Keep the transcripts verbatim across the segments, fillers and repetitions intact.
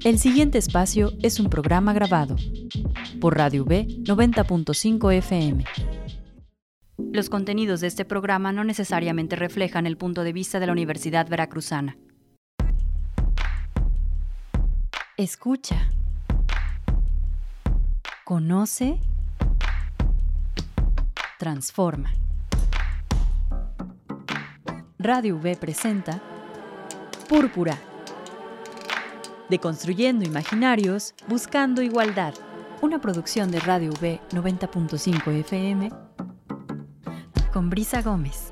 El siguiente espacio es un programa grabado por Radio V noventa punto cinco F M. Los contenidos de este programa no necesariamente reflejan el punto de vista de la Universidad Veracruzana. Escucha. Conoce. Transforma. Radio V presenta Púrpura. Deconstruyendo imaginarios, buscando igualdad. Una producción de Radio V noventa punto cinco F M con Brisa Gómez.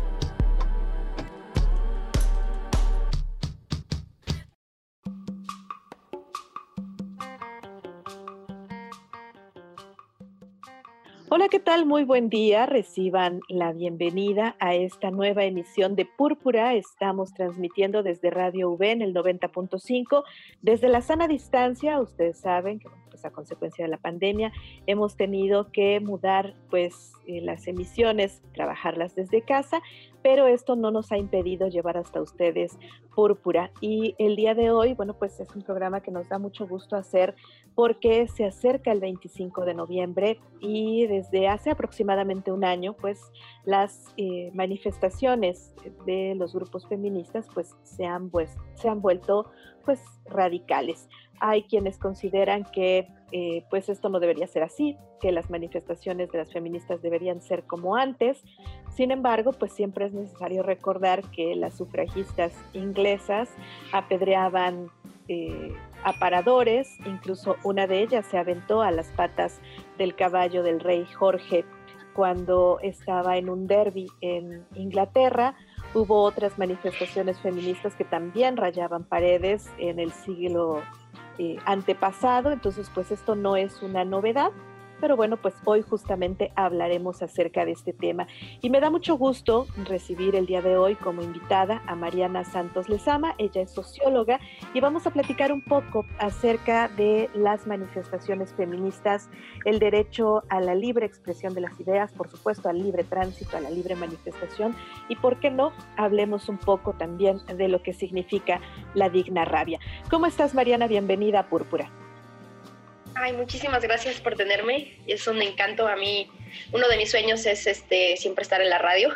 Hola, ¿qué tal? Muy buen día. Reciban la bienvenida a esta nueva emisión de Púrpura. Estamos transmitiendo desde Radio V en el noventa punto cinco, desde la sana distancia. Ustedes saben que pues, a consecuencia de la pandemia hemos tenido que mudar pues eh, las emisiones, trabajarlas desde casa, pero esto no nos ha impedido llevar hasta ustedes Púrpura. Y el día de hoy, bueno, pues es un programa que nos da mucho gusto hacer porque se acerca el veinticinco de noviembre y desde hace aproximadamente un año, pues las eh, manifestaciones de los grupos feministas pues se han, pues, se han vuelto pues radicales. Hay quienes consideran que eh, pues esto no debería ser así, que las manifestaciones de las feministas deberían ser como antes. Sin embargo, pues siempre es necesario recordar que las sufragistas inglesas apedreaban eh, aparadores, incluso una de ellas se aventó a las patas del caballo del rey Jorge cuando estaba en un derbi en Inglaterra. Hubo otras manifestaciones feministas que también rayaban paredes en el siglo eh, antepasado, entonces pues esto no es una novedad. Pero bueno, pues hoy justamente hablaremos acerca de este tema. Y me da mucho gusto recibir el día de hoy como invitada a Mariana Santos Lezama. Ella es socióloga y vamos a platicar un poco acerca de las manifestaciones feministas, el derecho a la libre expresión de las ideas, por supuesto al libre tránsito, a la libre manifestación y, ¿por qué no?, hablemos un poco también de lo que significa la digna rabia. ¿Cómo estás, Mariana? Bienvenida a Púrpura. Ay, muchísimas gracias por tenerme. Es un encanto. A mí, uno de mis sueños es este, siempre estar en la radio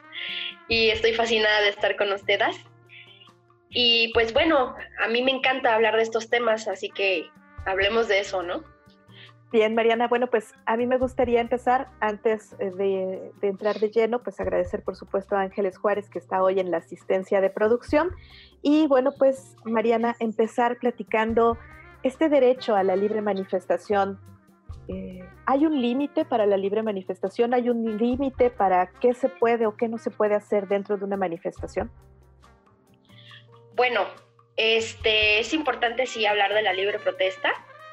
y estoy fascinada de estar con ustedes. Y pues bueno, a mí me encanta hablar de estos temas, así que hablemos de eso, ¿no? Bien, Mariana, bueno, pues a mí me gustaría empezar, antes de, de entrar de lleno, pues agradecer por supuesto a Ángeles Juárez, que está hoy en la asistencia de producción. Y bueno, pues Mariana, empezar platicando este derecho a la libre manifestación. Eh, ¿Hay un límite para la libre manifestación? ¿Hay un límite para qué se puede o qué no se puede hacer dentro de una manifestación? Bueno, este, es importante sí hablar de la libre protesta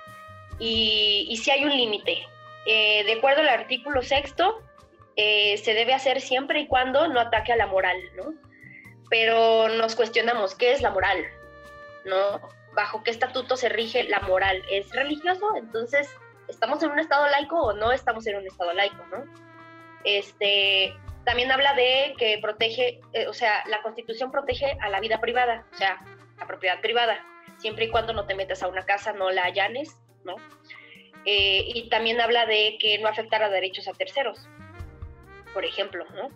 y, y sí hay un límite. Eh, de acuerdo al artículo sexto, eh, se debe hacer siempre y cuando no ataque a la moral, ¿no? Pero nos cuestionamos, ¿qué es la moral? ¿No? ¿Bajo qué estatuto se rige la moral? ¿Es religioso? Entonces, ¿estamos en un estado laico o no estamos en un estado laico, no? Este, también habla de que protege, eh, o sea, la Constitución protege a la vida privada, o sea, la propiedad privada, siempre y cuando no te metas a una casa, no la allanes, ¿no? Eh, y también habla de que no afectar a derechos a terceros, por ejemplo, ¿no?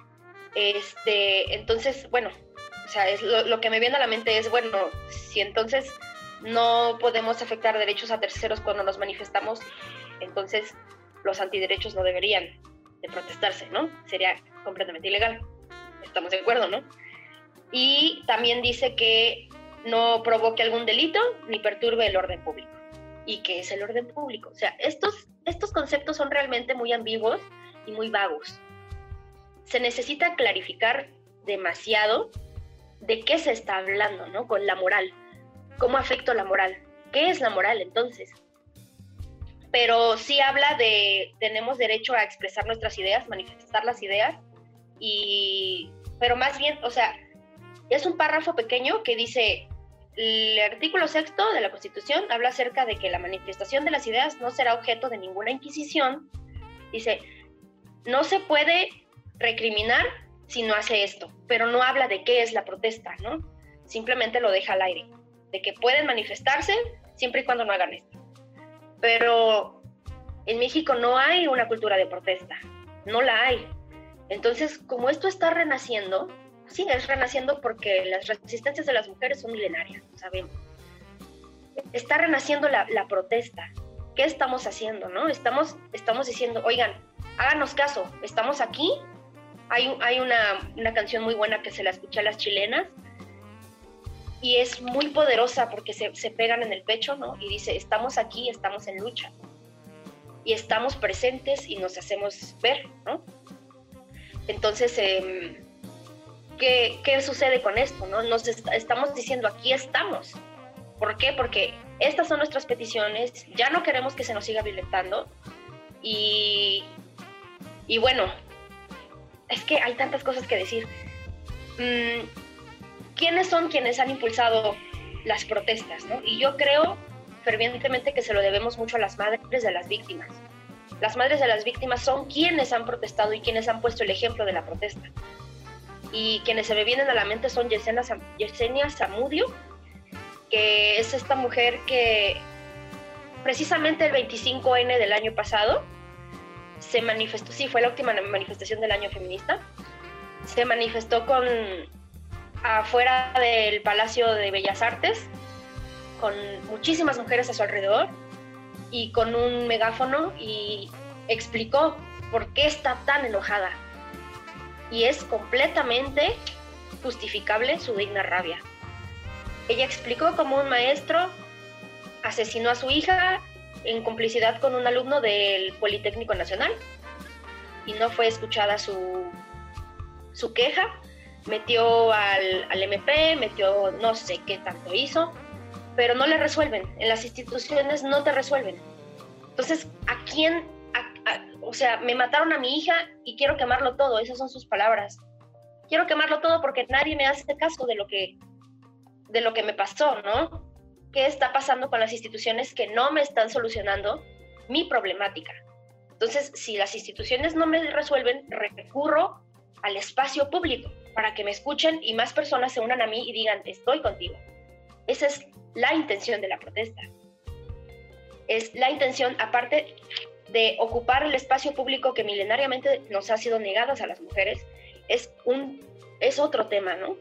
Este, entonces, bueno, o sea, es lo, lo que me viene a la mente es, bueno, si entonces no podemos afectar derechos a terceros cuando nos manifestamos, entonces los antiderechos no deberían de protestarse, ¿no? Sería completamente ilegal. Estamos de acuerdo, ¿no? Y también dice que no provoque algún delito ni perturbe el orden público. ¿Y qué es el orden público? O sea, estos, estos conceptos son realmente muy ambiguos y muy vagos. Se necesita clarificar demasiado de qué se está hablando, ¿no? Con la moral. ¿Cómo afecta la moral? ¿Qué es la moral, entonces? Pero sí habla de, tenemos derecho a expresar nuestras ideas, manifestar las ideas, y, pero más bien, o sea, es un párrafo pequeño que dice, el artículo sexto de la Constitución habla acerca de que la manifestación de las ideas no será objeto de ninguna inquisición. Dice, no se puede recriminar si no hace esto, pero no habla de qué es la protesta, ¿no? Simplemente lo deja al aire. de que pueden manifestarse siempre y cuando no hagan esto. Pero en México no hay una cultura de protesta, no la hay. Entonces, como esto está renaciendo, sí, es renaciendo porque las resistencias de las mujeres son milenarias, sabemos. Está renaciendo la, la protesta. ¿Qué estamos haciendo, no? Estamos, estamos diciendo, oigan, háganos caso, estamos aquí. Hay, hay una, una canción muy buena que se la escuché a las chilenas y es muy poderosa porque se, se pegan en el pecho, ¿no? Y dice, estamos aquí, estamos en lucha. Y estamos presentes y nos hacemos ver, ¿no? Entonces, eh, ¿qué, ¿qué sucede con esto, no? Nos est- estamos diciendo, aquí estamos. ¿Por qué? Porque estas son nuestras peticiones, ya no queremos que se nos siga violentando y, y bueno, es que hay tantas cosas que decir. Mm, ¿Quiénes son quienes han impulsado las protestas, ¿no? Y yo creo fervientemente que se lo debemos mucho a las madres de las víctimas. Las madres de las víctimas son quienes han protestado y quienes han puesto el ejemplo de la protesta. Y quienes se me vienen a la mente son Yesenia, Yesenia Zamudio, que es esta mujer que precisamente el veinticinco ene del año pasado se manifestó, sí, fue la última manifestación del año feminista, se manifestó con afuera del Palacio de Bellas Artes, con muchísimas mujeres a su alrededor y con un megáfono y explicó por qué está tan enojada. Y es completamente justificable su digna rabia. Ella explicó cómo un maestro asesinó a su hija en complicidad con un alumno del Politécnico Nacional y no fue escuchada su, su queja. Metió al, al eme pe, metió no sé qué tanto hizo, pero no le resuelven. En las instituciones no te resuelven. Entonces, ¿a quién? A, a, o sea, me mataron a mi hija y quiero quemarlo todo. Esas son sus palabras. Quiero quemarlo todo porque nadie me hace caso de lo que, de lo que me pasó, ¿no? ¿Qué está pasando con las instituciones que no me están solucionando mi problemática? Entonces, si las instituciones no me resuelven, recurro al espacio público para que me escuchen y más personas se unan a mí y digan, estoy contigo. Esa es la intención de la protesta. Es la intención, aparte de ocupar el espacio público que milenariamente nos ha sido negado a las mujeres, es, un, es otro tema, ¿no?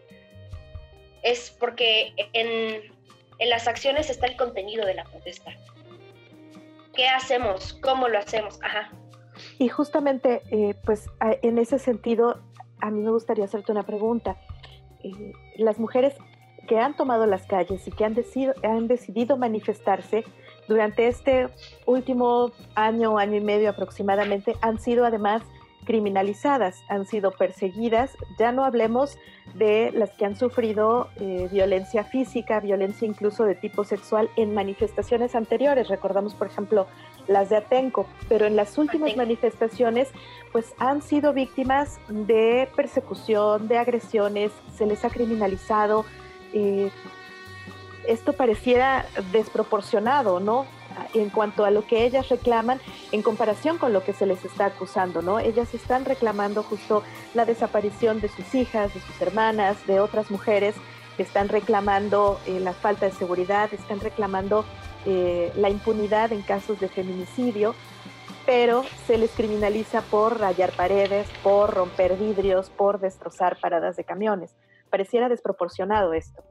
Es porque en, en las acciones está el contenido de la protesta. ¿Qué hacemos? ¿Cómo lo hacemos? Ajá. Y justamente, eh, pues en ese sentido, a mí me gustaría hacerte una pregunta. Eh, las mujeres que han tomado las calles y que han, decido, han decidido manifestarse durante este último año, año y medio aproximadamente, han sido además criminalizadas, han sido perseguidas. Ya no hablemos de las que han sufrido eh, violencia física, violencia incluso de tipo sexual en manifestaciones anteriores. Recordamos, por ejemplo, las de Atenco, pero en las últimas Atenco. manifestaciones pues han sido víctimas de persecución, de agresiones, se les ha criminalizado. Eh, esto pareciera desproporcionado, ¿no? En cuanto a lo que ellas reclaman en comparación con lo que se les está acusando, ¿no? Ellas están reclamando justo la desaparición de sus hijas, de sus hermanas, de otras mujeres, están reclamando eh, la falta de seguridad, están reclamando eh, la impunidad en casos de feminicidio, pero se les criminaliza por rayar paredes, por romper vidrios, por destrozar paradas de camiones. Pareciera desproporcionado esto.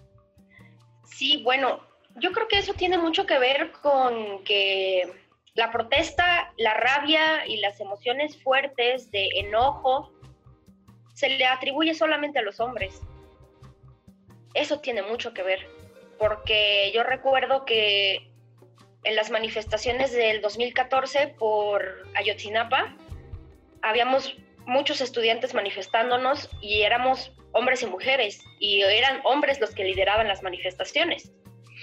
Sí, bueno, yo creo que eso tiene mucho que ver con que la protesta, la rabia y las emociones fuertes de enojo se le atribuye solamente a los hombres. Eso tiene mucho que ver, porque yo recuerdo que en las manifestaciones del dos mil catorce por Ayotzinapa habíamos muchos estudiantes manifestándonos y éramos hombres y mujeres, y eran hombres los que lideraban las manifestaciones.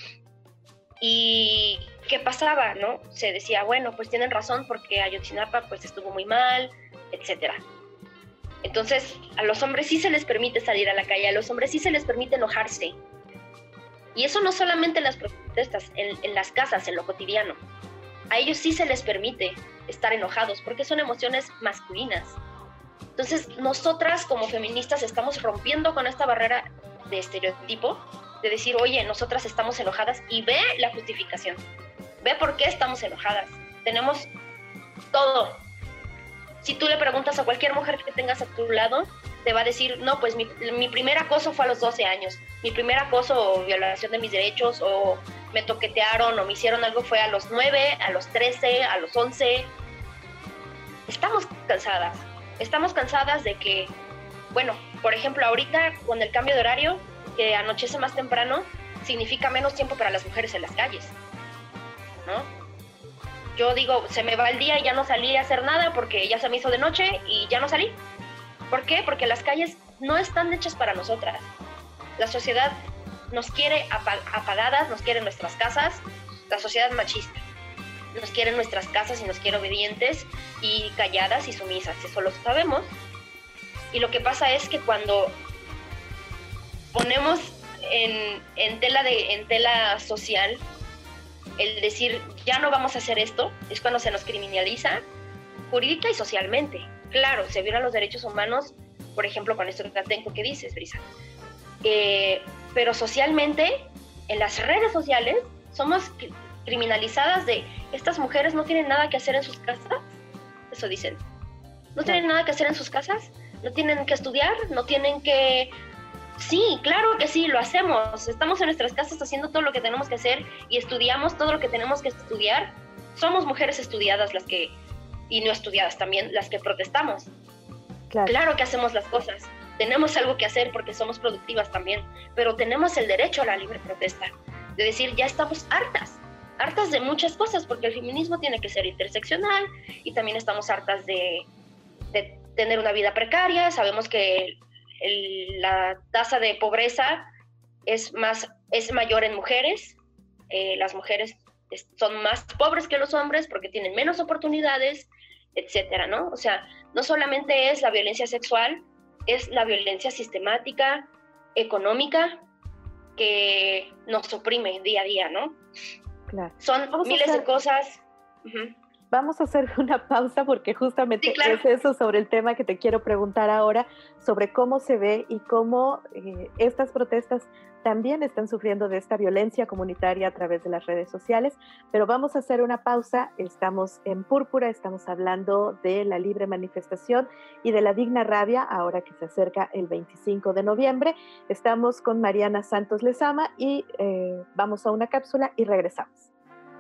¿Y qué pasaba, no? Se decía, bueno, pues tienen razón porque Ayotzinapa pues estuvo muy mal, etcétera. Entonces, a los hombres sí se les permite salir a la calle, a los hombres sí se les permite enojarse. Y eso no solamente en las protestas, en, en las casas, en lo cotidiano. A ellos sí se les permite estar enojados porque son emociones masculinas. Entonces, nosotras como feministas estamos rompiendo con esta barrera de estereotipo de decir, oye, nosotras estamos enojadas, y ve la justificación, ve por qué estamos enojadas. Tenemos todo. Si tú le preguntas a cualquier mujer que tengas a tu lado, te va a decir, no, pues mi, mi primer acoso fue a los doce años, mi primer acoso o violación de mis derechos, o me toquetearon o me hicieron algo fue a los nueve, a los trece, a los once. Estamos cansadas, estamos cansadas de que, bueno, por ejemplo, ahorita con el cambio de horario, que anochece más temprano, significa menos tiempo para las mujeres en las calles, ¿no? Yo digo, se me va el día y ya no salí a hacer nada porque ya se me hizo de noche y ya no salí. ¿Por qué? Porque las calles no están hechas para nosotras. La sociedad nos quiere apagadas, nos quiere en nuestras casas, la sociedad machista. Nos quiere en nuestras casas y nos quiere obedientes y calladas y sumisas, eso lo sabemos. Y lo que pasa es que cuando ponemos en, en, tela, de, en tela social el decir, ya no vamos a hacer esto, es cuando se nos criminaliza jurídica y socialmente. Claro, se violan los derechos humanos, por ejemplo, con esto que tengo que dices, Brisa. Eh, pero socialmente, en las redes sociales, somos criminalizadas de, estas mujeres no tienen nada que hacer en sus casas, eso dicen. No tienen nada que hacer en sus casas, no tienen que estudiar, no tienen que... Sí, claro que sí, lo hacemos. Estamos en nuestras casas haciendo todo lo que tenemos que hacer y estudiamos todo lo que tenemos que estudiar. Somos mujeres estudiadas las que, y no estudiadas también, las que protestamos. Claro. Claro que hacemos las cosas. Tenemos algo que hacer porque somos productivas también, pero tenemos el derecho a la libre protesta. De decir, ya estamos hartas, hartas de muchas cosas, porque el feminismo tiene que ser interseccional y también estamos hartas de, de tener una vida precaria. Sabemos que el, la tasa de pobreza es, más, es mayor en mujeres. Eh, las mujeres son más pobres que los hombres porque tienen menos oportunidades, etcétera, ¿no? O sea, no solamente es la violencia sexual, es la violencia sistemática, económica, que nos oprime día a día, ¿no? Claro. Son Vamos miles hacer, de cosas. Uh-huh. Vamos a hacer una pausa porque justamente sí, claro. es eso sobre el tema que te quiero preguntar ahora, sobre cómo se ve y cómo eh, estas protestas también están sufriendo de esta violencia comunitaria a través de las redes sociales, pero vamos a hacer una pausa. Estamos en Púrpura, estamos hablando de la libre manifestación y de la digna rabia, ahora que se acerca el veinticinco de noviembre. Estamos con Mariana Santos Lezama y eh, vamos a una cápsula y regresamos.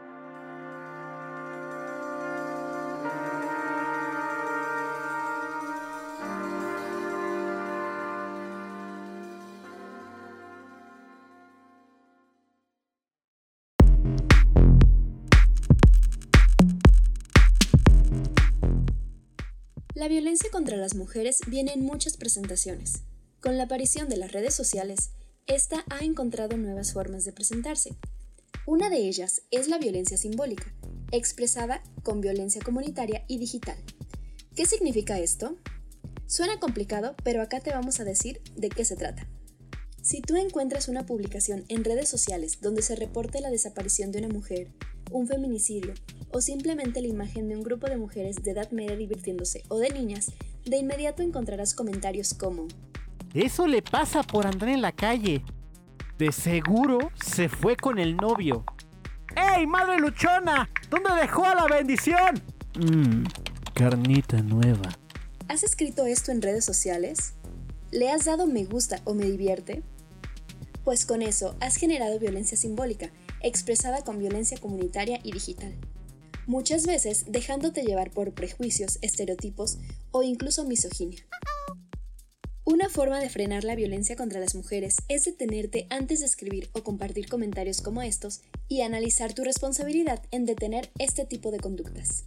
La violencia contra las mujeres viene en muchas presentaciones. Con la aparición de las redes sociales, esta ha encontrado nuevas formas de presentarse. Una de ellas es la violencia simbólica, expresada con violencia comunitaria y digital. ¿Qué significa esto? Suena complicado, pero acá te vamos a decir de qué se trata. Si tú encuentras una publicación en redes sociales donde se reporte la desaparición de una mujer, un feminicidio o simplemente la imagen de un grupo de mujeres de edad media divirtiéndose o de niñas, de inmediato encontrarás comentarios como: eso le pasa por andar en la calle. De seguro se fue con el novio. ¡Ey, madre luchona! ¿Dónde dejó a la bendición? Mmm, carnita nueva. ¿Has escrito esto en redes sociales? ¿Le has dado me gusta o me divierte? Pues con eso has generado violencia simbólica, expresada con violencia comunitaria y digital. Muchas veces dejándote llevar por prejuicios, estereotipos o incluso misoginia. Una forma de frenar la violencia contra las mujeres es detenerte antes de escribir o compartir comentarios como estos y analizar tu responsabilidad en detener este tipo de conductas.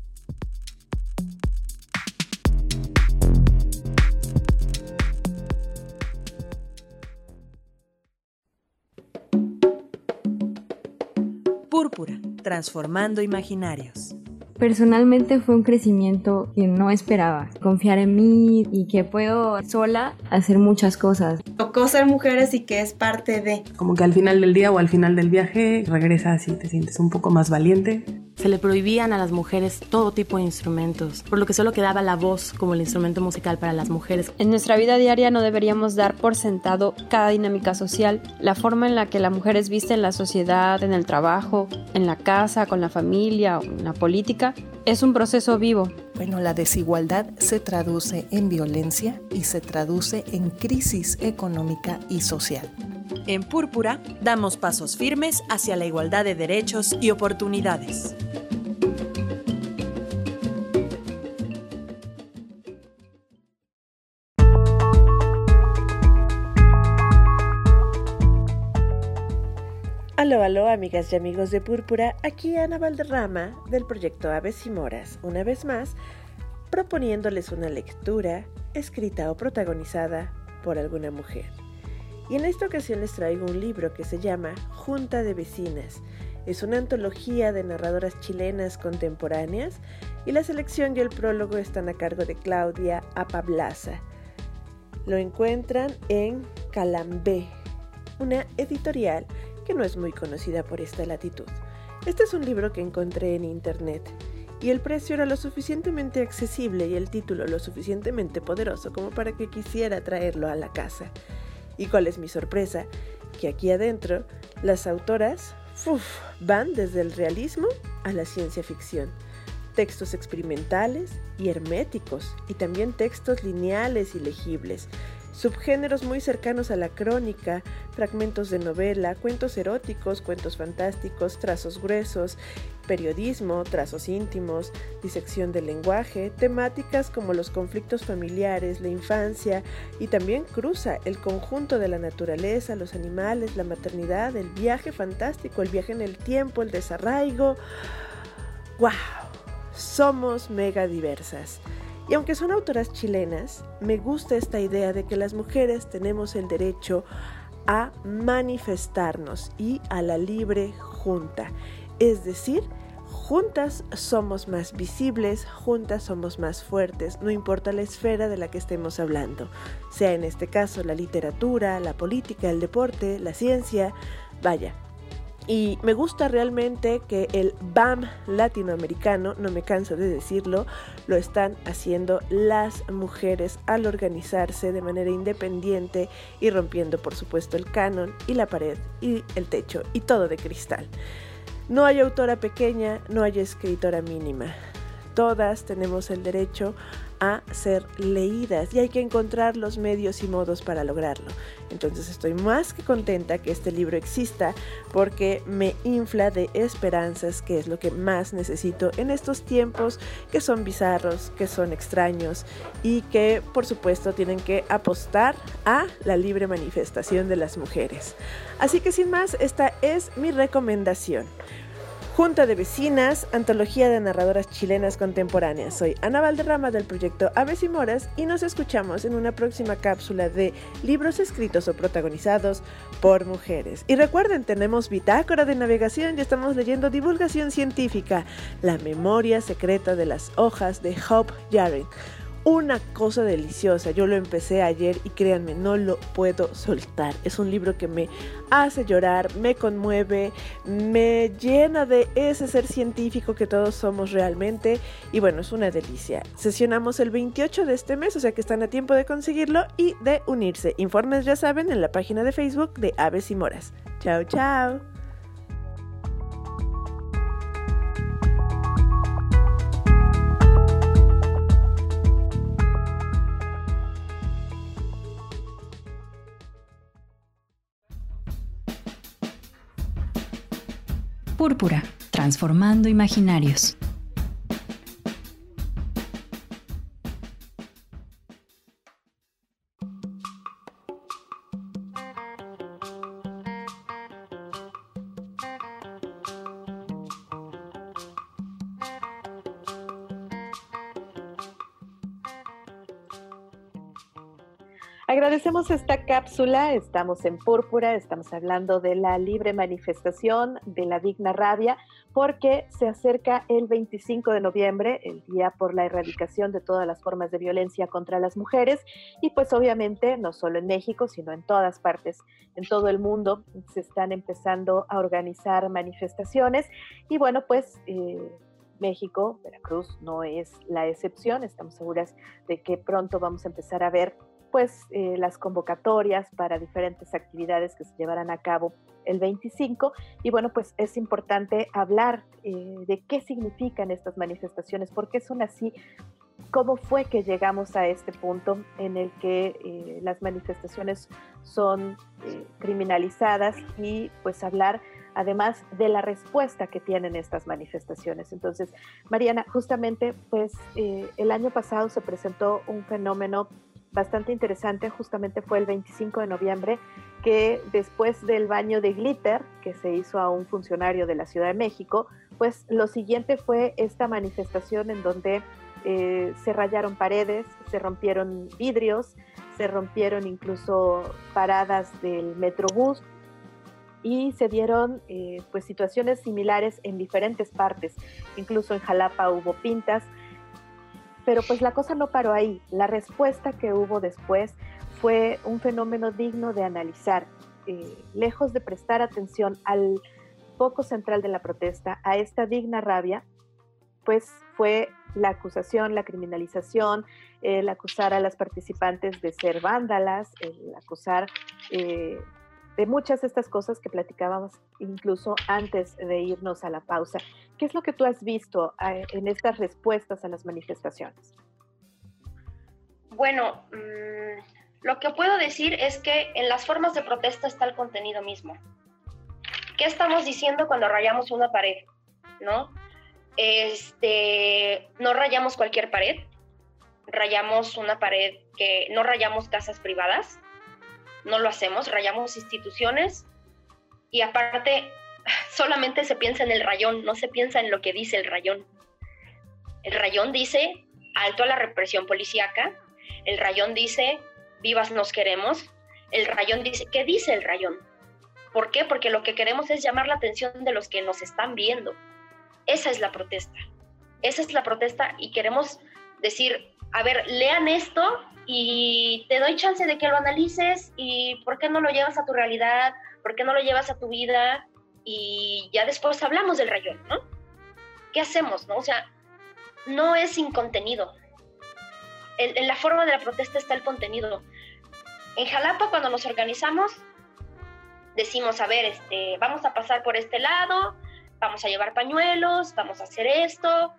Púrpura, transformando imaginarios. Personalmente fue un crecimiento que no esperaba. Confiar en mí y que puedo sola hacer muchas cosas. Tocó ser mujeres y que es parte de... Como que al final del día o al final del viaje regresas y te sientes un poco más valiente. Se le prohibían a las mujeres todo tipo de instrumentos, por lo que solo quedaba la voz como el instrumento musical para las mujeres. En nuestra vida diaria no deberíamos dar por sentado cada dinámica social, la forma en la que la mujer es vista en la sociedad, en el trabajo, en la casa, con la familia o en la política. Es un proceso vivo. Bueno, la desigualdad se traduce en violencia y se traduce en crisis económica y social. En Púrpura, damos pasos firmes hacia la igualdad de derechos y oportunidades. Aló, aló, amigas y amigos de Púrpura, aquí Ana Valderrama del proyecto Aves y Moras, una vez más, proponiéndoles una lectura escrita o protagonizada por alguna mujer. Y en esta ocasión les traigo un libro que se llama Junta de Vecinas. Es una antología de narradoras chilenas contemporáneas y la selección y el prólogo están a cargo de Claudia Apablaza. Lo encuentran en Calambé, una editorial que no es muy conocida por esta latitud. Este es un libro que encontré en internet y el precio era lo suficientemente accesible y el título lo suficientemente poderoso como para que quisiera traerlo a la casa. ¿Y cuál es mi sorpresa? Que aquí adentro las autoras uf, van desde el realismo a la ciencia ficción. Textos experimentales y herméticos y también textos lineales y legibles. Subgéneros muy cercanos a la crónica, fragmentos de novela, cuentos eróticos, cuentos fantásticos, trazos gruesos, periodismo, trazos íntimos, disección del lenguaje, temáticas como los conflictos familiares, la infancia y también cruza el conjunto de la naturaleza, los animales, la maternidad, el viaje fantástico, el viaje en el tiempo, el desarraigo. ¡Wow! Somos mega diversas. Y aunque son autoras chilenas, me gusta esta idea de que las mujeres tenemos el derecho a manifestarnos y a la libre junta. Es decir, juntas somos más visibles, juntas somos más fuertes, no importa la esfera de la que estemos hablando, sea en este caso la literatura, la política, el deporte, la ciencia, vaya. Y me gusta realmente que el B A M latinoamericano, no me canso de decirlo, lo están haciendo las mujeres al organizarse de manera independiente y rompiendo, por supuesto, el canon y la pared y el techo y todo de cristal. No hay autora pequeña, no hay escritora mínima. Todas tenemos el derecho a ser leídas y hay que encontrar los medios y modos para lograrlo. Entonces estoy más que contenta que este libro exista porque me infla de esperanzas, que es lo que más necesito en estos tiempos que son bizarros, que son extraños y que por supuesto tienen que apostar a la libre manifestación de las mujeres. Así que sin más, esta es mi recomendación. Junta de Vecinas, antología de narradoras chilenas contemporáneas. Soy Ana Valderrama del proyecto Aves y Moras y nos escuchamos en una próxima cápsula de libros escritos o protagonizados por mujeres. Y recuerden, tenemos bitácora de navegación y estamos leyendo divulgación científica, La memoria secreta de las hojas de Hope Yaring. Una cosa deliciosa, yo lo empecé ayer y créanme, no lo puedo soltar. Es un libro que me hace llorar, me conmueve, me llena de ese ser científico que todos somos realmente y bueno, es una delicia. Sesionamos el veintiocho de este mes, o sea que están a tiempo de conseguirlo y de unirse. Informes ya saben en la página de Facebook de Aves y Moras. Chao, chao. Púrpura, transformando imaginarios. Agradecemos esta cápsula, estamos en Púrpura, estamos hablando de la libre manifestación de la Digna Rabia, porque se acerca el veinticinco de noviembre, el Día por la Erradicación de todas las formas de violencia contra las mujeres, y pues obviamente no solo en México, sino en todas partes, en todo el mundo, se están empezando a organizar manifestaciones, y bueno, pues eh, México, Veracruz no es la excepción, estamos seguras de que pronto vamos a empezar a ver pues eh, las convocatorias para diferentes actividades que se llevarán a cabo el veinticinco, y bueno, pues es importante hablar eh, de qué significan estas manifestaciones, por qué son así, cómo fue que llegamos a este punto en el que eh, las manifestaciones son eh, criminalizadas, y pues hablar además de la respuesta que tienen estas manifestaciones. Entonces, Mariana, justamente pues eh, el año pasado se presentó un fenómeno bastante interesante, justamente fue el veinticinco de noviembre, que después del baño de glitter que se hizo a un funcionario de la Ciudad de México, pues lo siguiente fue esta manifestación en donde eh, se rayaron paredes, se rompieron vidrios, se rompieron incluso paradas del Metrobús, y se dieron eh, pues situaciones similares en diferentes partes, incluso en Jalapa hubo pintas. Pero pues la cosa no paró ahí. La respuesta que hubo después fue un fenómeno digno de analizar. Eh, lejos de prestar atención al foco central de la protesta, a esta digna rabia, pues fue la acusación, la criminalización, el acusar a las participantes de ser vándalas, el acusar eh, de muchas de estas cosas que platicábamos incluso antes de irnos a la pausa. ¿Qué es lo que tú has visto eh, en estas respuestas a las manifestaciones? Bueno, mmm, lo que puedo decir es que en las formas de protesta está el contenido mismo. ¿Qué estamos diciendo cuando rayamos una pared? ¿No? Este, no rayamos cualquier pared, rayamos una pared que no rayamos casas privadas, no lo hacemos, rayamos instituciones, y aparte solamente se piensa en el rayón, no se piensa en lo que dice el rayón. El rayón dice alto a la represión policíaca, el rayón dice vivas nos queremos, el rayón dice, ¿qué dice el rayón? ¿Por qué? Porque lo que queremos es llamar la atención de los que nos están viendo. Esa es la protesta, esa es la protesta, y queremos decir, a ver, lean esto y te doy chance de que lo analices, y ¿por qué no lo llevas a tu realidad? ¿Por qué no lo llevas a tu vida? Y ya después hablamos del rayón, ¿no? ¿Qué hacemos, no? O sea, no es sin contenido. En, en la forma de la protesta está el contenido. En Jalapa, cuando nos organizamos, decimos, a ver, este, vamos a pasar por este lado, vamos a llevar pañuelos, vamos a hacer esto,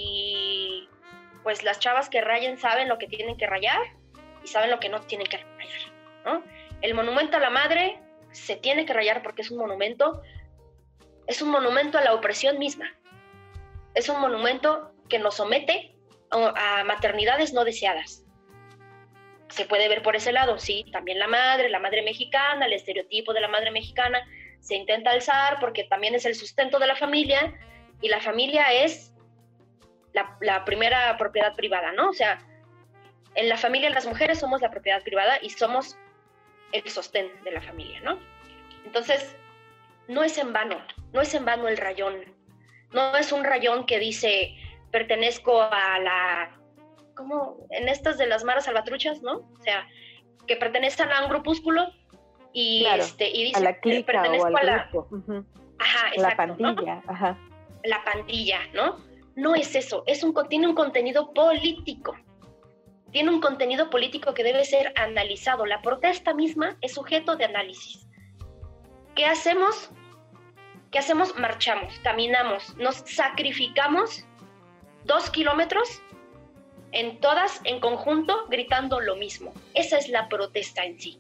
y pues las chavas que rayen saben lo que tienen que rayar y saben lo que no tienen que rayar, ¿no? El monumento a la madre se tiene que rayar porque es un monumento, es un monumento a la opresión misma, es un monumento que nos somete a, a maternidades no deseadas. Se puede ver por ese lado, sí, también la madre, la madre mexicana, el estereotipo de la madre mexicana se intenta alzar porque también es el sustento de la familia, y la familia es La, la primera propiedad privada, ¿no? O sea, en la familia las mujeres somos la propiedad privada y somos el sostén de la familia, ¿no? Entonces, no es en vano, no es en vano el rayón. No es un rayón que dice, pertenezco a la... ¿Cómo? En estas de las maras salvatruchas, ¿no? O sea, que pertenecen a un grupúsculo y, claro, este, y dice, a la clica pertenezco o al a la... grupo. Uh-huh. Ajá, exacto, la pandilla, ¿no? Ajá. La pandilla, ¿no? No es eso, es un, tiene un contenido político. Tiene un contenido político que debe ser analizado. La protesta misma es sujeto de análisis. ¿Qué hacemos? ¿Qué hacemos? Marchamos, caminamos, nos sacrificamos dos kilómetros en todas, en conjunto, gritando lo mismo. Esa es la protesta en sí.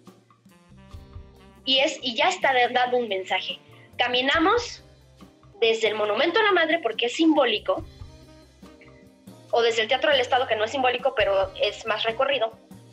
Y, es, y ya está dando un mensaje. Caminamos desde el Monumento a la Madre, porque es simbólico, o desde el Teatro del Estado, que no es simbólico, pero es más recorrido.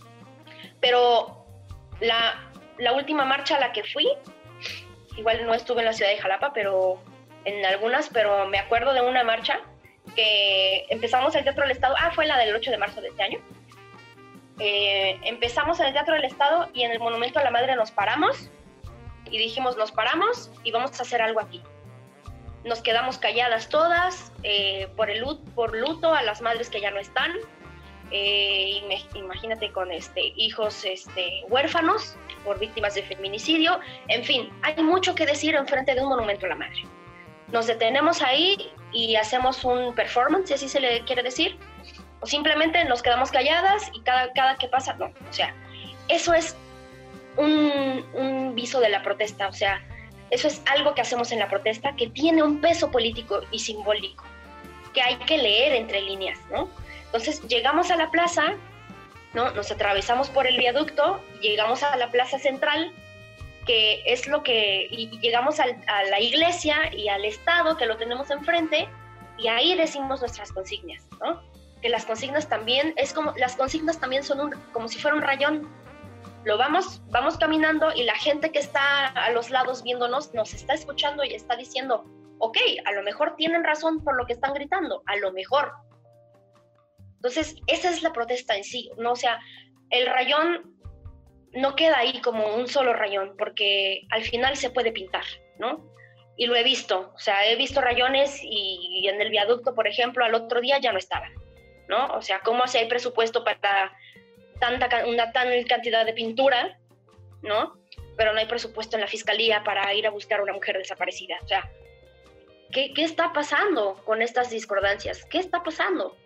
Pero la, la última marcha a la que fui, igual no estuve en la ciudad de Jalapa, pero en algunas, pero me acuerdo de una marcha que empezamos el Teatro del Estado, ah, fue la del ocho de marzo de este año, eh, empezamos en el Teatro del Estado y en el Monumento a la Madre nos paramos y dijimos, nos paramos y vamos a hacer algo aquí. Nos quedamos calladas todas eh, por, el, por luto a las madres que ya no están. Eh, imagínate con este, hijos este, huérfanos por víctimas de feminicidio. En fin, hay mucho que decir en frente de un monumento a la madre. Nos detenemos ahí y hacemos un performance, si así se le quiere decir, o simplemente nos quedamos calladas y cada, cada que pasa, no. O sea, eso es un, un viso de la protesta, o sea, eso es algo que hacemos en la protesta que tiene un peso político y simbólico, que hay que leer entre líneas, ¿no? Entonces llegamos a la plaza, ¿no? Nos atravesamos por el viaducto, llegamos a la plaza central, que es lo que, y llegamos al, a la iglesia y al Estado, que lo tenemos enfrente, y ahí decimos nuestras consignas, ¿no? Que las consignas también, es como, las consignas también son un, como si fuera un rayón. Lo vamos, vamos caminando y la gente que está a los lados viéndonos nos está escuchando y está diciendo, ok, a lo mejor tienen razón por lo que están gritando, a lo mejor. Entonces, esa es la protesta en sí, ¿no? O sea, el rayón no queda ahí como un solo rayón, porque al final se puede pintar, ¿no? Y lo he visto, o sea, he visto rayones y, y en el viaducto, por ejemplo, al otro día ya no estaban, ¿no? O sea, ¿cómo si hay presupuesto para tanta una tal cantidad de pintura, ¿no? Pero no hay presupuesto en la fiscalía para ir a buscar a una mujer desaparecida? O sea, ¿qué, qué está pasando con estas discordancias? ¿Qué está pasando?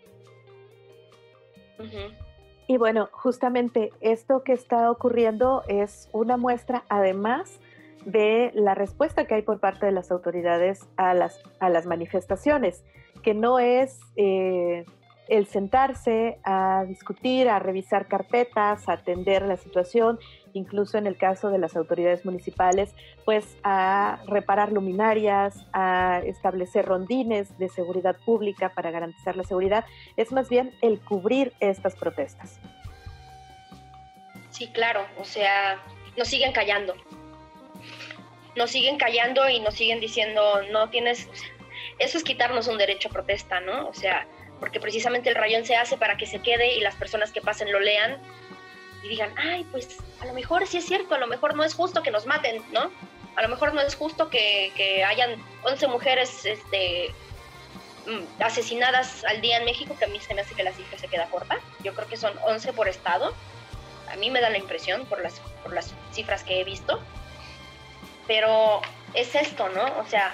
Uh-huh. Y bueno, justamente esto que está ocurriendo es una muestra, además de la respuesta que hay por parte de las autoridades a las, a las manifestaciones, que no es eh, el sentarse a discutir, a revisar carpetas, a atender la situación, incluso en el caso de las autoridades municipales, pues a reparar luminarias, a establecer rondines de seguridad pública para garantizar la seguridad, es más bien el cubrir estas protestas. Sí, claro, o sea, nos siguen callando. Nos siguen callando y nos siguen diciendo, no tienes... Eso es quitarnos un derecho a protesta, ¿no? O sea, porque precisamente el rayón se hace para que se quede y las personas que pasen lo lean y digan, ay, pues a lo mejor sí es cierto, a lo mejor no es justo que nos maten, ¿no? A lo mejor no es justo que, que hayan once mujeres este, asesinadas al día en México, que a mí se me hace que la cifra se queda corta. Yo creo que son once por estado. A mí me da la impresión por las, por las cifras que he visto. Pero es esto, ¿no? O sea,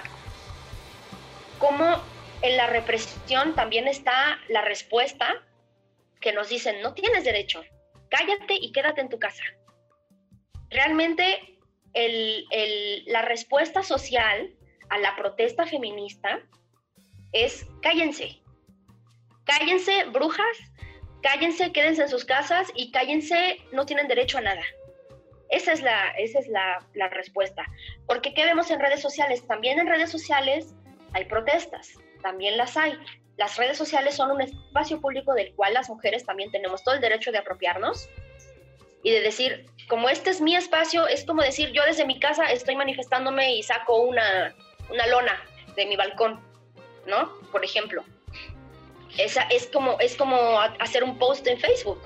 cómo en la represión también está la respuesta que nos dicen, no tienes derecho, cállate y quédate en tu casa. Realmente el, el, la respuesta social a la protesta feminista es cállense. Cállense, brujas, cállense, quédense en sus casas y cállense, no tienen derecho a nada. Esa es la, esa es la, la respuesta. Porque ¿qué vemos en redes sociales? También en redes sociales hay protestas, también las hay. Las redes sociales son un espacio público del cual las mujeres también tenemos todo el derecho de apropiarnos y de decir, como este es mi espacio, es como decir, yo desde mi casa estoy manifestándome y saco una, una lona de mi balcón, ¿no? Por ejemplo. Esa es como, es como hacer un post en Facebook.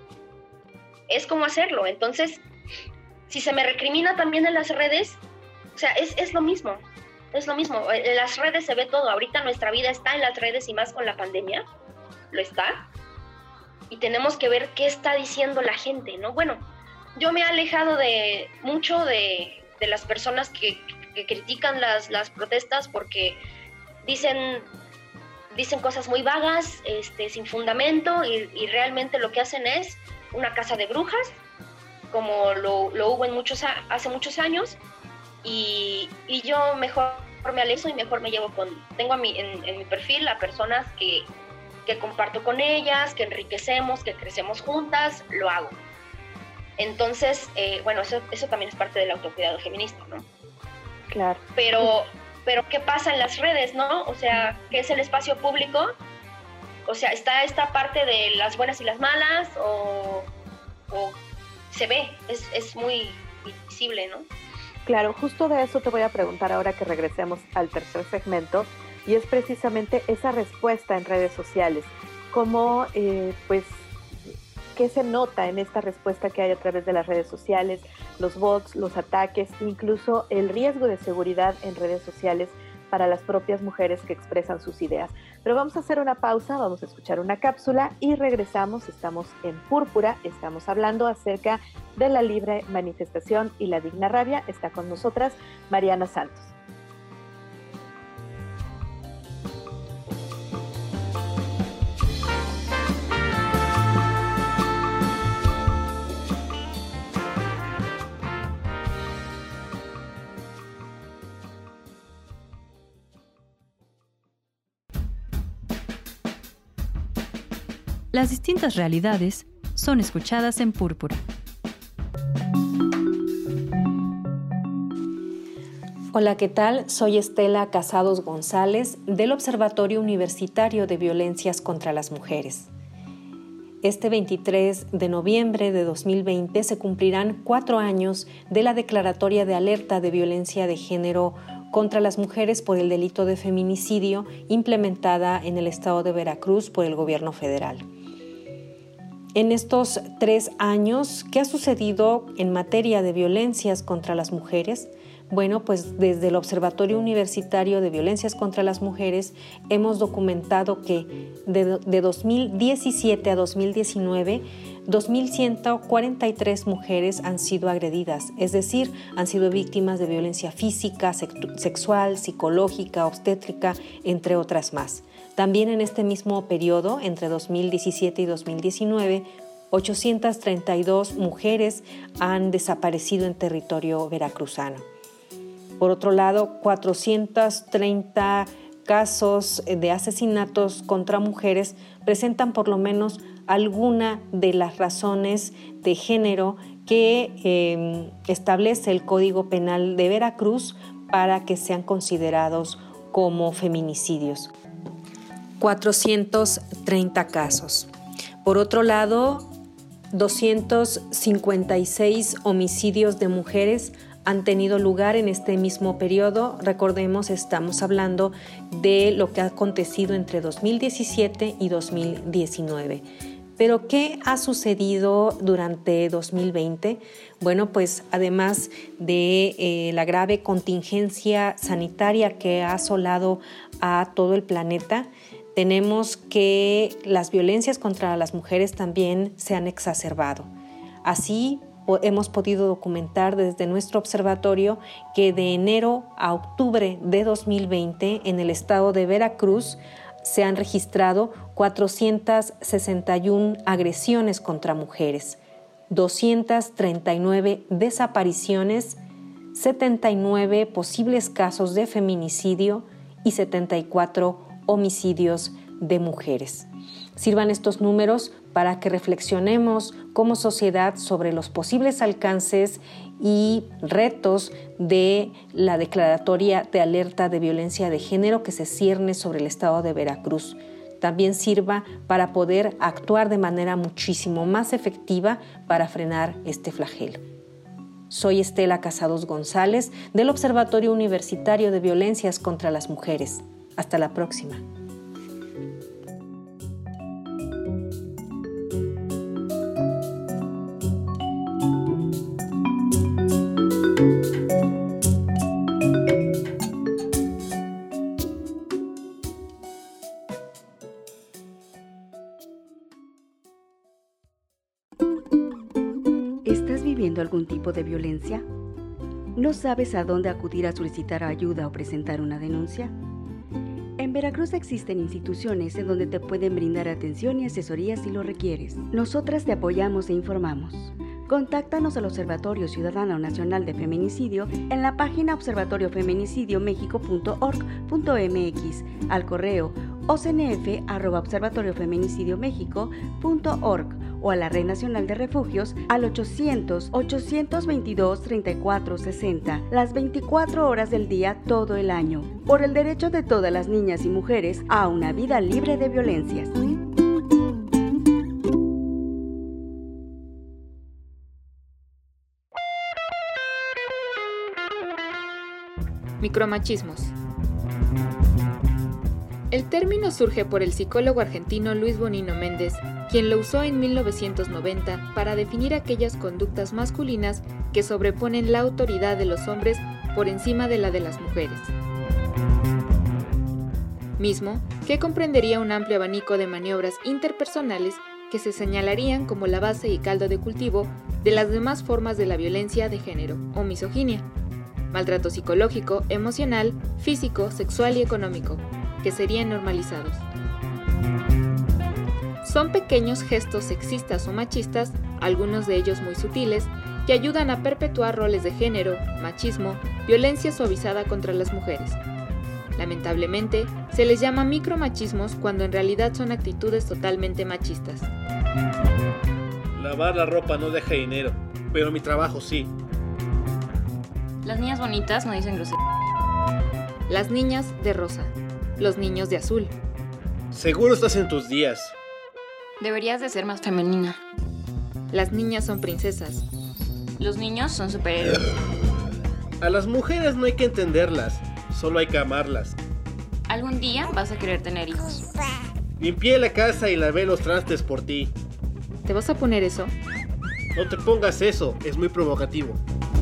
Es como hacerlo. Entonces, si se me recrimina también en las redes, o sea, es, es lo mismo. Es lo mismo, en las redes se ve todo. Ahorita nuestra vida está en las redes y más con la pandemia, lo está. Y tenemos que ver qué está diciendo la gente, ¿no? Bueno, yo me he alejado de mucho de, de las personas que, que critican las, las protestas porque dicen, dicen cosas muy vagas, este, sin fundamento, y, y realmente lo que hacen es una caza de brujas, como lo, lo hubo en muchos, hace muchos años. Y, y yo mejor me alejo y mejor me llevo con... Tengo a mi, en, en mi perfil a personas que, que comparto con ellas, que enriquecemos, que crecemos juntas, lo hago. Entonces, eh, bueno, eso, eso también es parte del autocuidado feminista, ¿no? Claro. Pero, pero ¿qué pasa en las redes, no? O sea, ¿qué es el espacio público? O sea, ¿está esta parte de las buenas y las malas? ¿O, o se ve? Es, es muy visible, ¿no? Claro, justo de eso te voy a preguntar ahora que regresemos al tercer segmento, y es precisamente esa respuesta en redes sociales, cómo eh, pues ¿Qué se nota en esta respuesta que hay a través de las redes sociales, los bots, los ataques, incluso el riesgo de seguridad en redes sociales para las propias mujeres que expresan sus ideas? Pero vamos a hacer una pausa, vamos a escuchar una cápsula y regresamos. Estamos en Púrpura, estamos hablando acerca de la libre manifestación y la digna rabia. Está con nosotras Mariana Santos. Las distintas realidades son escuchadas en Púrpura. Hola, ¿qué tal? Soy Estela Casados González del Observatorio Universitario de Violencias contra las Mujeres. Este veintitrés de noviembre de dos mil veinte se cumplirán cuatro años de la Declaratoria de Alerta de Violencia de Género contra las mujeres por el delito de feminicidio implementada en el estado de Veracruz por el gobierno federal. En estos tres años, ¿qué ha sucedido en materia de violencias contra las mujeres? Bueno, pues desde el Observatorio Universitario de Violencias contra las Mujeres hemos documentado que de, de dos mil diecisiete a dos mil diecinueve, dos mil ciento cuarenta y tres mujeres han sido agredidas, es decir, han sido víctimas de violencia física, sexual, psicológica, obstétrica, entre otras más. También en este mismo periodo, entre dos mil diecisiete y dos mil diecinueve, ochocientas treinta y dos mujeres han desaparecido en territorio veracruzano. Por otro lado, cuatrocientos treinta casos de asesinatos contra mujeres presentan por lo menos alguna de las razones de género que eh, establece el Código Penal de Veracruz para que sean considerados como feminicidios. cuatrocientos treinta casos. Por otro lado, doscientos cincuenta y seis homicidios de mujeres han tenido lugar en este mismo periodo. Recordemos, estamos hablando de lo que ha acontecido entre dos mil diecisiete y dos mil diecinueve. Pero, ¿qué ha sucedido durante dos mil veinte? Bueno, pues además de eh, la grave contingencia sanitaria que ha asolado a todo el planeta, tenemos que las violencias contra las mujeres también se han exacerbado. Así, hemos podido documentar desde nuestro observatorio que de enero a octubre de dos mil veinte en el estado de Veracruz se han registrado cuatrocientas sesenta y una agresiones contra mujeres, doscientas treinta y nueve desapariciones, setenta y nueve posibles casos de feminicidio y setenta y cuatro homicidios de mujeres. Sirvan estos números para que reflexionemos como sociedad sobre los posibles alcances y retos de la Declaratoria de Alerta de Violencia de Género que se cierne sobre el estado de Veracruz. También sirva para poder actuar de manera muchísimo más efectiva para frenar este flagelo. Soy Estela Casados González del Observatorio Universitario de Violencias contra las Mujeres. Hasta la próxima. ¿Estás viviendo algún tipo de violencia? ¿No sabes a dónde acudir a solicitar ayuda o presentar una denuncia? En Veracruz existen instituciones en donde te pueden brindar atención y asesoría si lo requieres. Nosotras te apoyamos e informamos. Contáctanos al Observatorio Ciudadano Nacional de Feminicidio en la página observatorio feminicidio mexico punto org punto m x, al correo o c n f arroba observatorio feminicidio mexico punto org o a la Red Nacional de Refugios al ochocientos, ochocientos veintidós, treinta y cuatro sesenta, las veinticuatro horas del día todo el año, por el derecho de todas las niñas y mujeres a una vida libre de violencias. Micromachismos. El término surge por el psicólogo argentino Luis Bonino Méndez, quien lo usó en mil novecientos noventa para definir aquellas conductas masculinas que sobreponen la autoridad de los hombres por encima de la de las mujeres. Mismo que comprendería un amplio abanico de maniobras interpersonales que se señalarían como la base y caldo de cultivo de las demás formas de la violencia de género o misoginia, maltrato psicológico, emocional, físico, sexual y económico, que serían normalizados. Son pequeños gestos sexistas o machistas, algunos de ellos muy sutiles, que ayudan a perpetuar roles de género, machismo, violencia suavizada contra las mujeres. Lamentablemente, se les llama micromachismos cuando en realidad son actitudes totalmente machistas. Lavar la ropa no deja dinero, pero mi trabajo sí. Las niñas bonitas no dicen groserías. Las niñas de rosa. Los niños de azul. Seguro estás en tus días. Deberías de ser más femenina. Las niñas son princesas. Los niños son superhéroes. A las mujeres no hay que entenderlas, solo hay que amarlas. Algún día vas a querer tener hijos. Limpié la casa y lavé los trastes por ti. ¿Te vas a poner eso? No te pongas eso, es muy provocativo.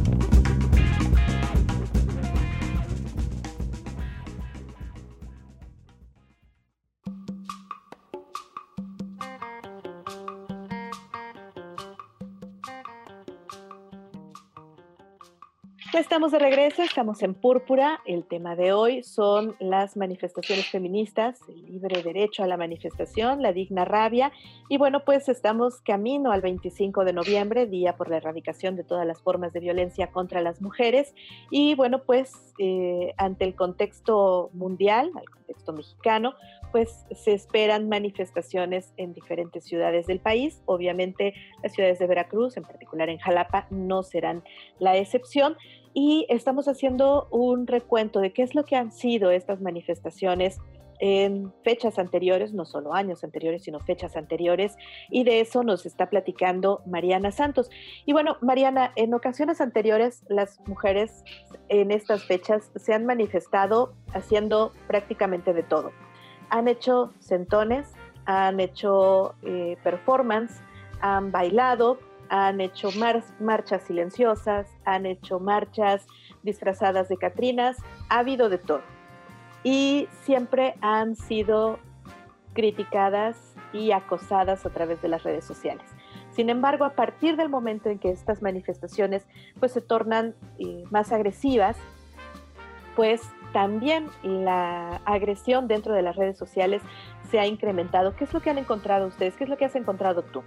Ya estamos de regreso, estamos en Púrpura. El tema de hoy son las manifestaciones feministas, el libre derecho a la manifestación, la digna rabia. Y bueno, pues estamos camino al veinticinco de noviembre, Día por la Erradicación de todas las formas de violencia contra las mujeres. Y bueno, pues eh, ante el contexto mundial, al contexto mexicano, pues se esperan manifestaciones en diferentes ciudades del país. Obviamente las ciudades de Veracruz, en particular en Jalapa, no serán la excepción. Y estamos haciendo un recuento de qué es lo que han sido estas manifestaciones en fechas anteriores, no solo años anteriores, sino fechas anteriores, y de eso nos está platicando Mariana Santos. Y bueno, Mariana, en ocasiones anteriores las mujeres en estas fechas se han manifestado haciendo prácticamente de todo. Han hecho sentones, han hecho eh, performance, han bailado, han hecho mar- marchas silenciosas, han hecho marchas disfrazadas de catrinas, ha habido de todo. Y siempre han sido criticadas y acosadas a través de las redes sociales. Sin embargo, a partir del momento en que estas manifestaciones pues, se tornan eh, más agresivas, pues también la agresión dentro de las redes sociales se ha incrementado. ¿Qué es lo que han encontrado ustedes? ¿Qué es lo que has encontrado tú?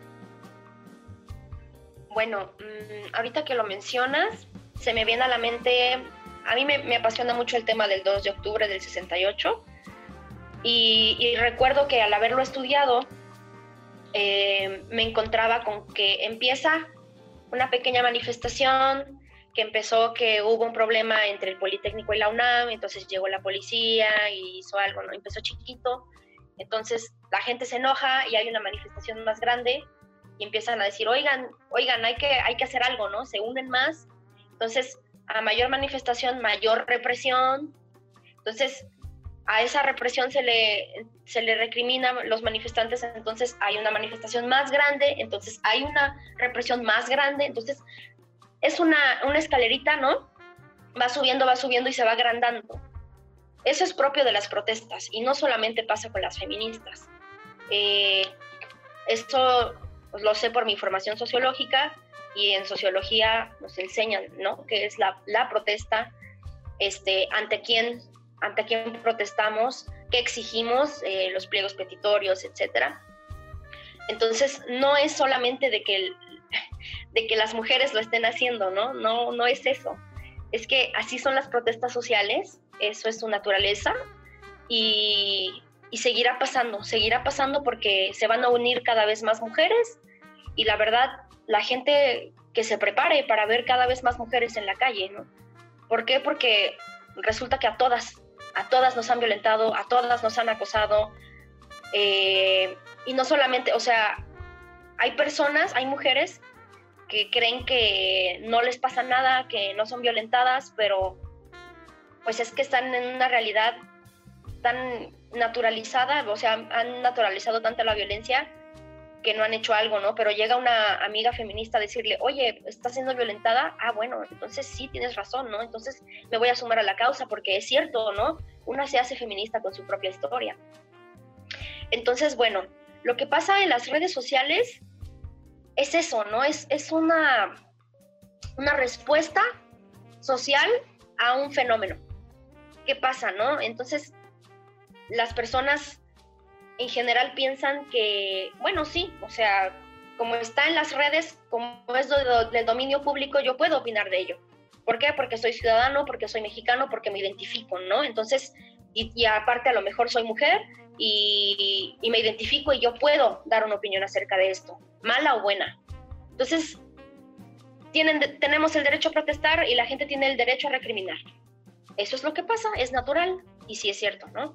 Bueno, mmm, ahorita que lo mencionas, se me viene a la mente, a mí me, me apasiona mucho el tema del dos de octubre del sesenta y ocho, y, y recuerdo que al haberlo estudiado, eh, me encontraba con que empieza una pequeña manifestación, que empezó que hubo un problema entre el Politécnico y la UNAM, entonces llegó la policía y hizo algo, ¿no? Empezó chiquito, entonces la gente se enoja y hay una manifestación más grande, y empiezan a decir, oigan, oigan, hay que, hay que hacer algo, ¿no? Se unen más. Entonces, a mayor manifestación, mayor represión. Entonces, a esa represión se le, se le recrimina a los manifestantes, entonces hay una manifestación más grande, entonces hay una represión más grande, entonces es una, una escalerita, ¿no? Va subiendo, va subiendo y se va agrandando. Eso es propio de las protestas, y no solamente pasa con las feministas. Eh, esto... Pues lo sé por mi formación sociológica, y en sociología nos enseñan, ¿no? Que es la, la protesta, este, ante quién, ante quién protestamos, qué exigimos, eh, los pliegos petitorios, etcétera. Entonces, no es solamente de que, el, de que las mujeres lo estén haciendo, ¿no? No, no es eso. Es que así son las protestas sociales, eso es su naturaleza, y... Y seguirá pasando, seguirá pasando porque se van a unir cada vez más mujeres, y la verdad, la gente que se prepare para ver cada vez más mujeres en la calle, ¿no? ¿Por qué? Porque resulta que a todas, a todas nos han violentado, a todas nos han acosado, eh, y no solamente, o sea, hay personas, hay mujeres que creen que no les pasa nada, que no son violentadas, pero pues es que están en una realidad tan naturalizada, o sea, han naturalizado tanto la violencia que no han hecho algo, ¿no? Pero llega una amiga feminista a decirle, oye, ¿estás siendo violentada? Ah, bueno, entonces sí, tienes razón, ¿no? Entonces me voy a sumar a la causa porque es cierto, ¿no? Una se hace feminista con su propia historia. Entonces, bueno, lo que pasa en las redes sociales es eso, ¿no? Es, es una, una respuesta social a un fenómeno. ¿Qué pasa, no? Entonces, las personas en general piensan que, bueno, sí, o sea, como está en las redes, como es do, del dominio público, yo puedo opinar de ello. ¿Por qué? Porque soy ciudadano, porque soy mexicano, porque me identifico, ¿no? Entonces, y, y aparte a lo mejor soy mujer y, y me identifico y yo puedo dar una opinión acerca de esto, mala o buena. Entonces, tienen, tenemos el derecho a protestar y la gente tiene el derecho a recriminar. Eso es lo que pasa, es natural y sí es cierto, ¿no?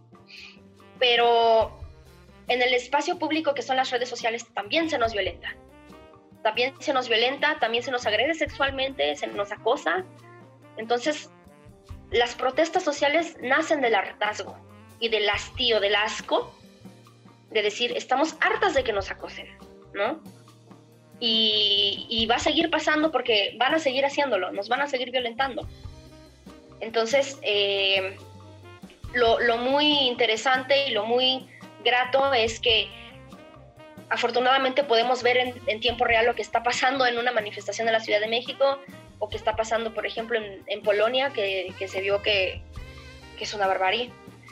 Pero en el espacio público que son las redes sociales también se nos violenta. También se nos violenta, también se nos agrede sexualmente, se nos acosa. Entonces, las protestas sociales nacen del hartazgo y del hastío, del asco, de decir, estamos hartas de que nos acosen, ¿no? Y, y va a seguir pasando porque van a seguir haciéndolo, nos van a seguir violentando. Entonces, eh, lo, lo muy interesante y lo muy grato es que afortunadamente podemos ver en, en tiempo real lo que está pasando en una manifestación en la Ciudad de México o que está pasando, por ejemplo, en, en Polonia, que, que se vio que, que es una barbarie.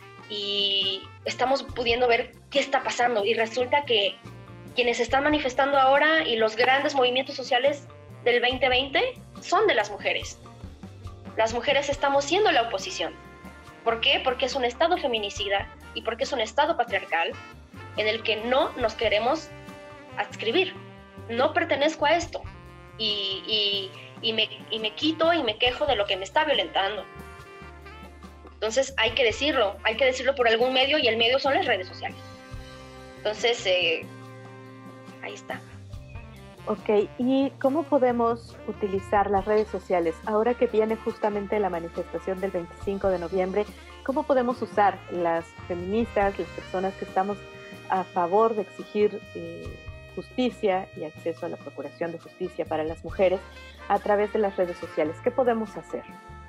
Y estamos pudiendo ver qué está pasando y resulta que quienes están manifestando ahora y los grandes movimientos sociales del veinte veinte son de las mujeres. Las mujeres estamos siendo la oposición. ¿Por qué? Porque es un Estado feminicida y porque es un Estado patriarcal en el que no nos queremos adscribir. No pertenezco a esto y, y, y, me, y me quito y me quejo de lo que me está violentando. Entonces hay que decirlo, hay que decirlo por algún medio y el medio son las redes sociales. Entonces, eh, ahí está. Ok, ¿y cómo podemos utilizar las redes sociales? Ahora que viene justamente la manifestación del veinticinco de noviembre, ¿cómo podemos usar las feministas, las personas que estamos a favor de exigir eh, justicia y acceso a la procuración de justicia para las mujeres a través de las redes sociales? ¿Qué podemos hacer?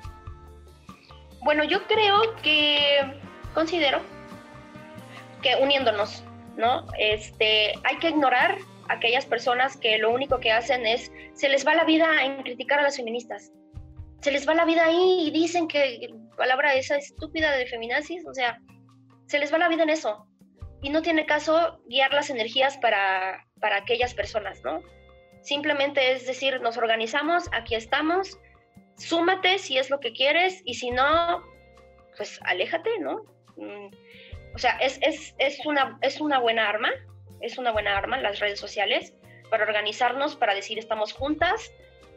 Bueno, yo creo que, considero que uniéndonos, ¿no? Este, hay que ignorar a aquellas personas que lo único que hacen es, se les va la vida en criticar a las feministas. Se les va la vida ahí y dicen que, palabra esa estúpida de feminazis, o sea, se les va la vida en eso. Y no tiene caso guiar las energías para, para aquellas personas, ¿no? Simplemente es decir, nos organizamos, aquí estamos, súmate si es lo que quieres y si no, pues aléjate, ¿no? O sea, es, es, es, una, es una buena arma, es una buena arma las redes sociales para organizarnos, para decir estamos juntas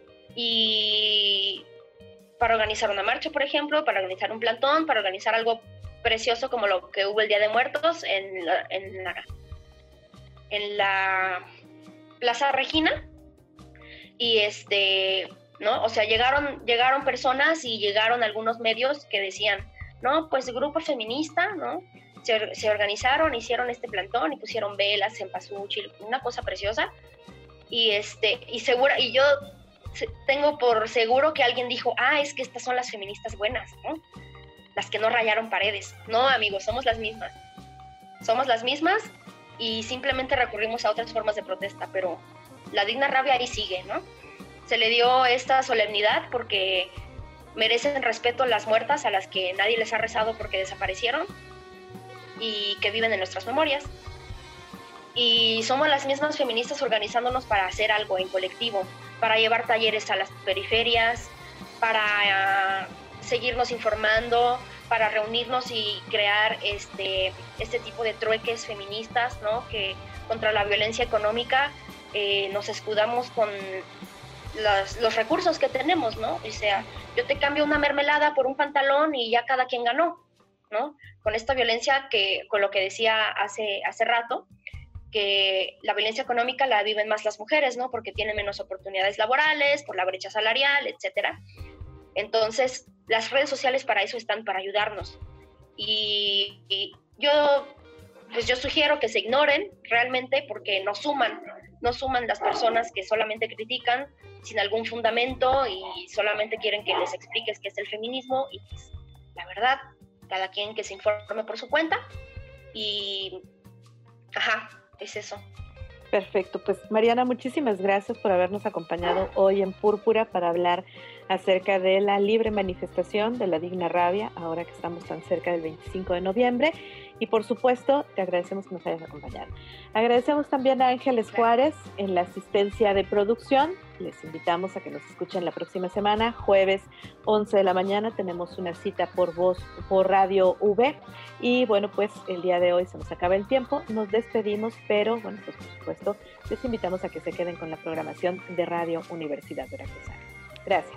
y para organizar una marcha, por ejemplo, para organizar un plantón, para organizar algo precioso como lo que hubo el Día de Muertos en la, en la, en la Plaza Regina. Y este, ¿no? O sea, llegaron, llegaron personas y llegaron algunos medios que decían, no, pues grupo feminista, ¿no? Se, se organizaron, hicieron este plantón y pusieron velas en Pasuchil, una cosa preciosa. Y este, y segura, y yo tengo por seguro que alguien dijo, ah, es que estas son las feministas buenas, ¿no? Las que no rayaron paredes. No, amigos, somos las mismas. Somos las mismas y simplemente recurrimos a otras formas de protesta, pero la digna rabia ahí sigue, ¿no? Se le dio esta solemnidad porque merecen respeto las muertas a las que nadie les ha rezado porque desaparecieron y que viven en nuestras memorias. Y somos las mismas feministas organizándonos para hacer algo en colectivo, para llevar talleres a las periferias, para uh, seguirnos informando, para reunirnos y crear este, este tipo de trueques feministas, ¿no? Que contra la violencia económica eh, nos escudamos con los, los recursos que tenemos, ¿no? O sea, yo te cambio una mermelada por un pantalón y ya cada quien ganó, ¿no? Con esta violencia que, con lo que decía hace, hace rato, que la violencia económica la viven más las mujeres, ¿no? Porque tienen menos oportunidades laborales, por la brecha salarial, etcétera. Entonces, las redes sociales para eso están, para ayudarnos. y, y yo, pues yo sugiero que se ignoren realmente porque no suman, no suman las personas que solamente critican sin algún fundamento y solamente quieren que les expliques qué es el feminismo y pues, la verdad, cada quien que se informe por su cuenta y, ajá, es eso. Perfecto, pues Mariana, muchísimas gracias por habernos acompañado hoy en Púrpura para hablar acerca de la libre manifestación de la digna rabia, ahora que estamos tan cerca del veinticinco de noviembre, y por supuesto te agradecemos que nos hayas acompañado. Agradecemos también a Ángeles Juárez en la asistencia de producción. Les invitamos a que nos escuchen la próxima semana, jueves once de la mañana, tenemos una cita por voz, por Radio V, y bueno, pues el día de hoy se nos acaba el tiempo, nos despedimos, pero bueno, pues por supuesto les invitamos a que se queden con la programación de Radio Universidad Veracruzana. Gracias.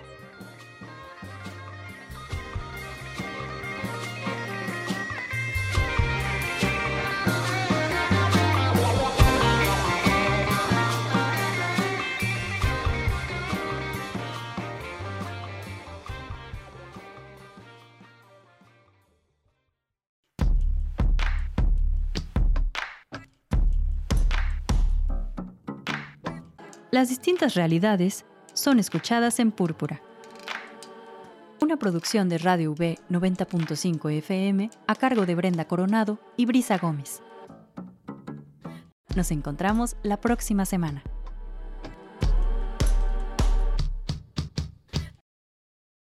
Las distintas realidades son escuchadas en Púrpura. Una producción de Radio V noventa punto cinco F M a cargo de Brenda Coronado y Brisa Gómez. Nos encontramos la próxima semana.